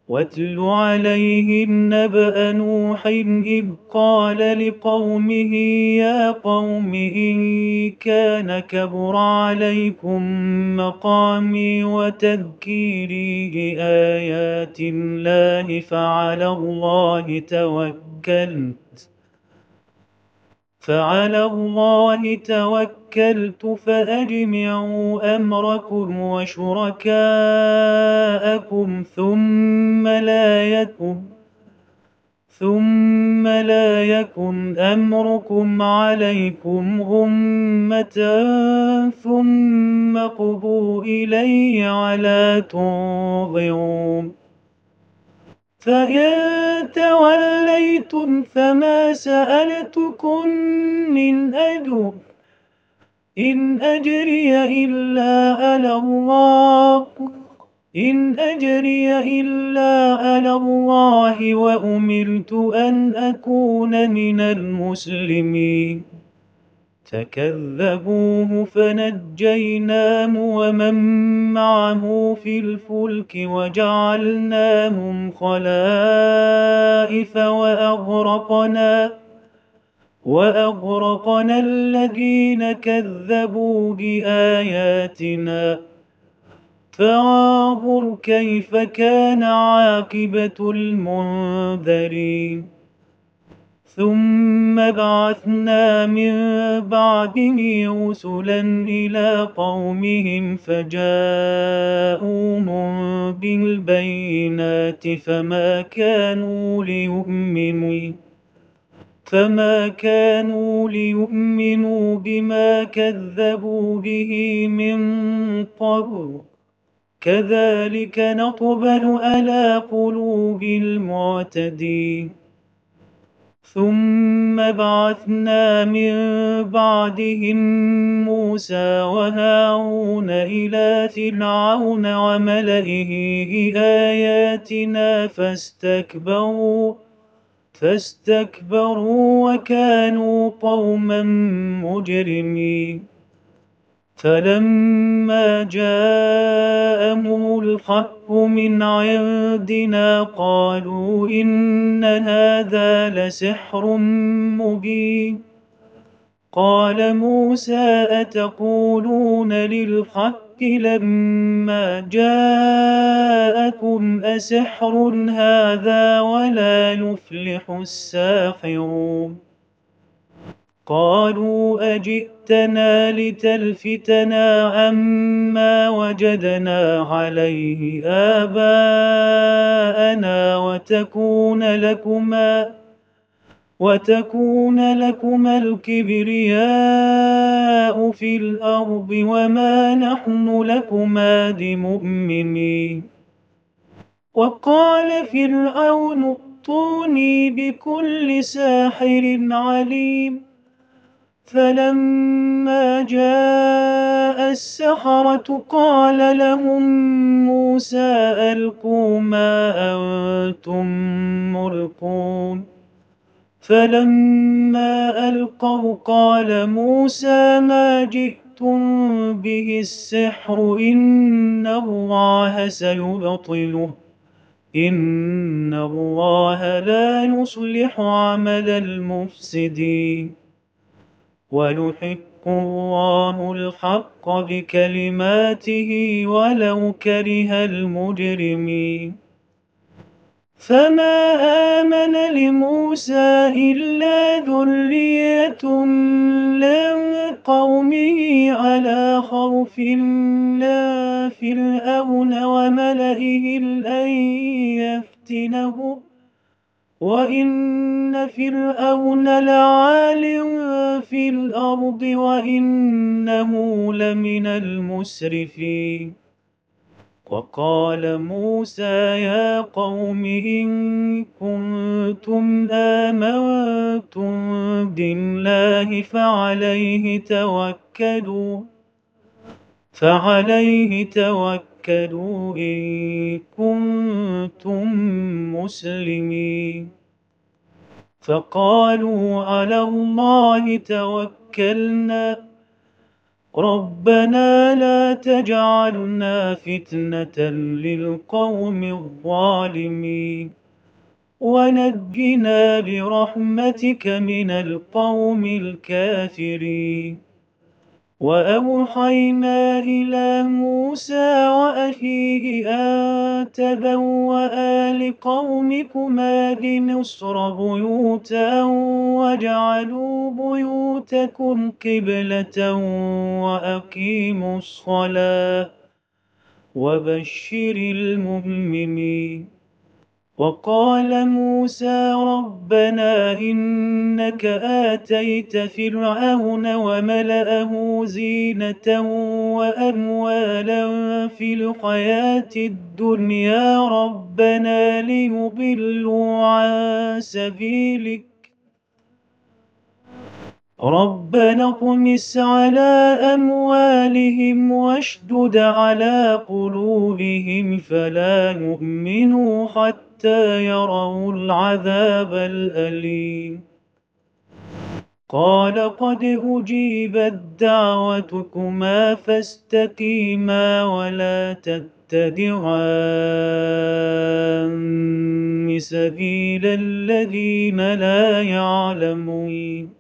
واتل عليهم نبأ نوح إذ قال لقومه يا قوم إن كان كبر عليكم مقامي وتذكيري بآيات الله فعلى الله توكلت فأجمعوا أمركم وشركاءكم ثم لا يكن أمركم عليكم غمة ثم قضوا إلي ولا تنظرون. فإن توليتم فما سألتكم من أجر إن أجري إلا على الله وأمرت أن أكون من المسلمين. فكذبوه فنجيناه ومن معه في الفلك وجعلناهم خلائف وأغرقنا الذين كذبوا بآياتنا فانظر كيف كان عاقبة المنذرين. ثم بعثنا من بعده رسلا إلى قومهم فجاءوهم بالبينات فما كانوا ليؤمنوا بما كذبوا به من قبل كذلك نطبع على قلوب المعتدين. ثم بعثنا من بعدهم موسى وهارون إلى فرعون وملئه بآياتنا فاستكبروا وكانوا قوما مجرمين. فلما جاءهم الحق من عندنا قالوا إن هذا لسحر مبين. قال موسى أتقولون للحق لما جاءكم أسحر هذا ولا يفلح الساحرون. قالوا أجئتنا لتلفتنا عما وجدنا عليه آباءنا وتكون لكما الكبرياء في الأرض وما نحن لكما بمؤمنين. وقال فرعون ائتوني بكل ساحر عليم. فلما جاء السحرة قال لهم موسى ألقوا ما أنتم ملقون. فلما ألقوا قال موسى ما جئتم به السحر إن الله سيبطله إن الله لا يصلح عمل المفسدين. ويحق الله الحق بكلماته ولو كره المجرمين. فما آمن لموسى إلا ذرية من قومه على خوف لا فرعون وملئهم أن يفتنهم وإن فرعون لعال في الأرض وإنه لمن المسرفين. وقال موسى يا قوم إن كنتم آمنتم بالله فعليه توكلوا إن كنتم مسلمين. فقالوا على الله توكلنا ربنا لا تجعلنا فتنة للقوم الظالمين ونجنا برحمتك من القوم الكافرين. وأوحينا إلى موسى وأخيه أن تبوأ لقومكما بمصر بيوتا واجعلوا بيوتكم قبلة وأقيموا الصلاة وبشر المؤمنين. وقال موسى ربنا إنك آتيت فرعون وملأه زينة وأموالا في الحياة الدنيا ربنا ليضلوا عن سبيلك ربنا اطمس على أموالهم واشدد على قلوبهم فلا يؤمنوا حتى يروا العذاب الأليم. قال قد أجيبت دعوتكما فاستقيما ولا تتبعان سبيل الذين لا يعلمون.